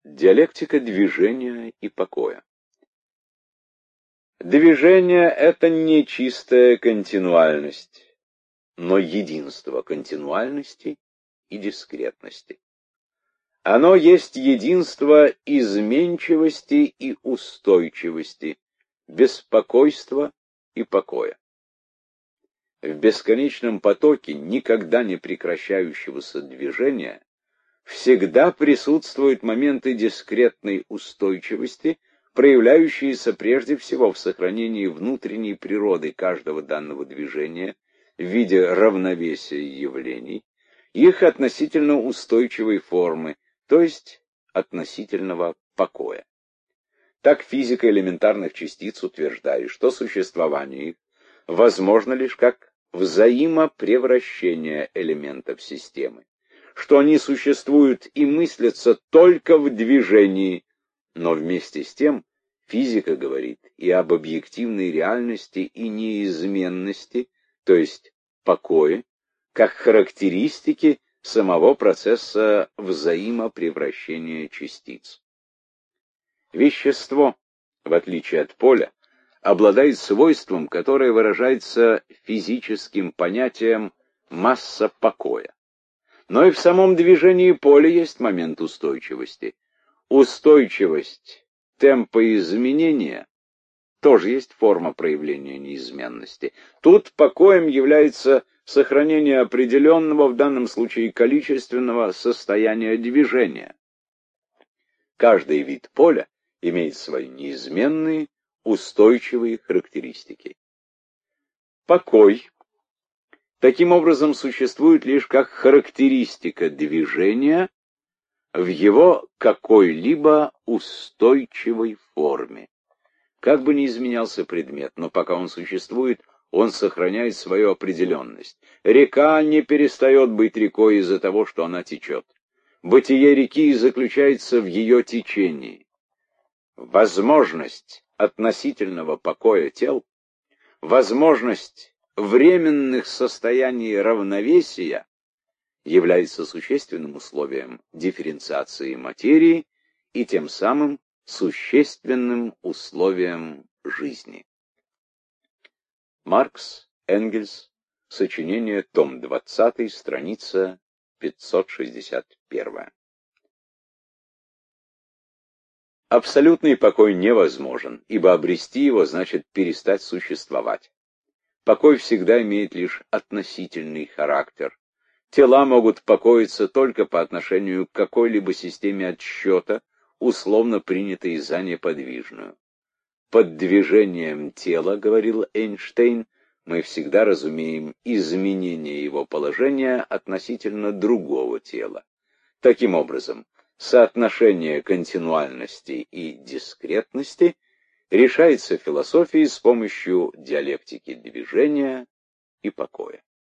Диалектика движения и покоя. Движение — это не чистая континуальность, но единство континуальности и дискретности. Оно есть единство изменчивости и устойчивости, беспокойства и покоя. В бесконечном потоке никогда не прекращающегося движения всегда присутствуют моменты дискретной устойчивости, проявляющиеся прежде всего в сохранении внутренней природы каждого данного движения в виде равновесия явлений, их относительно устойчивой формы, то есть относительного покоя. Так физика элементарных частиц утверждает, что существование их возможно лишь как взаимопревращение элементов системы, что они существуют и мыслятся только в движении, но вместе с тем физика говорит и об объективной реальности и неизменности, то есть покое, как характеристике самого процесса взаимопревращения частиц. Вещество, в отличие от поля, обладает свойством, которое выражается физическим понятием масса покоя. Но и в самом движении поля есть момент устойчивости. Устойчивость темпа изменения тоже есть форма проявления неизменности. Тут покоем является сохранение определенного, в данном случае количественного, состояния движения. Каждый вид поля имеет свои неизменные, устойчивые характеристики. Покой таким образом существует лишь как характеристика движения в его какой-либо устойчивой форме. Как бы ни изменялся предмет, но пока он существует, он сохраняет свою определенность. Река не перестает быть рекой из-за того, что она течет. Бытие реки заключается в ее течении. Возможность относительного покоя тел, возможность временных состояний равновесия является существенным условием дифференциации материи и тем самым существенным условием жизни. Маркс, Энгельс, сочинение, том 20, страница 561. Абсолютный покой невозможен, ибо обрести его значит перестать существовать. Покой всегда имеет лишь относительный характер. Тела могут покоиться только по отношению к какой-либо системе отсчета, условно принятой за неподвижную. Под движением тела, говорил Эйнштейн, мы всегда разумеем изменение его положения относительно другого тела. Таким образом, соотношение континуальности и дискретности решается философией с помощью диалектики движения и покоя.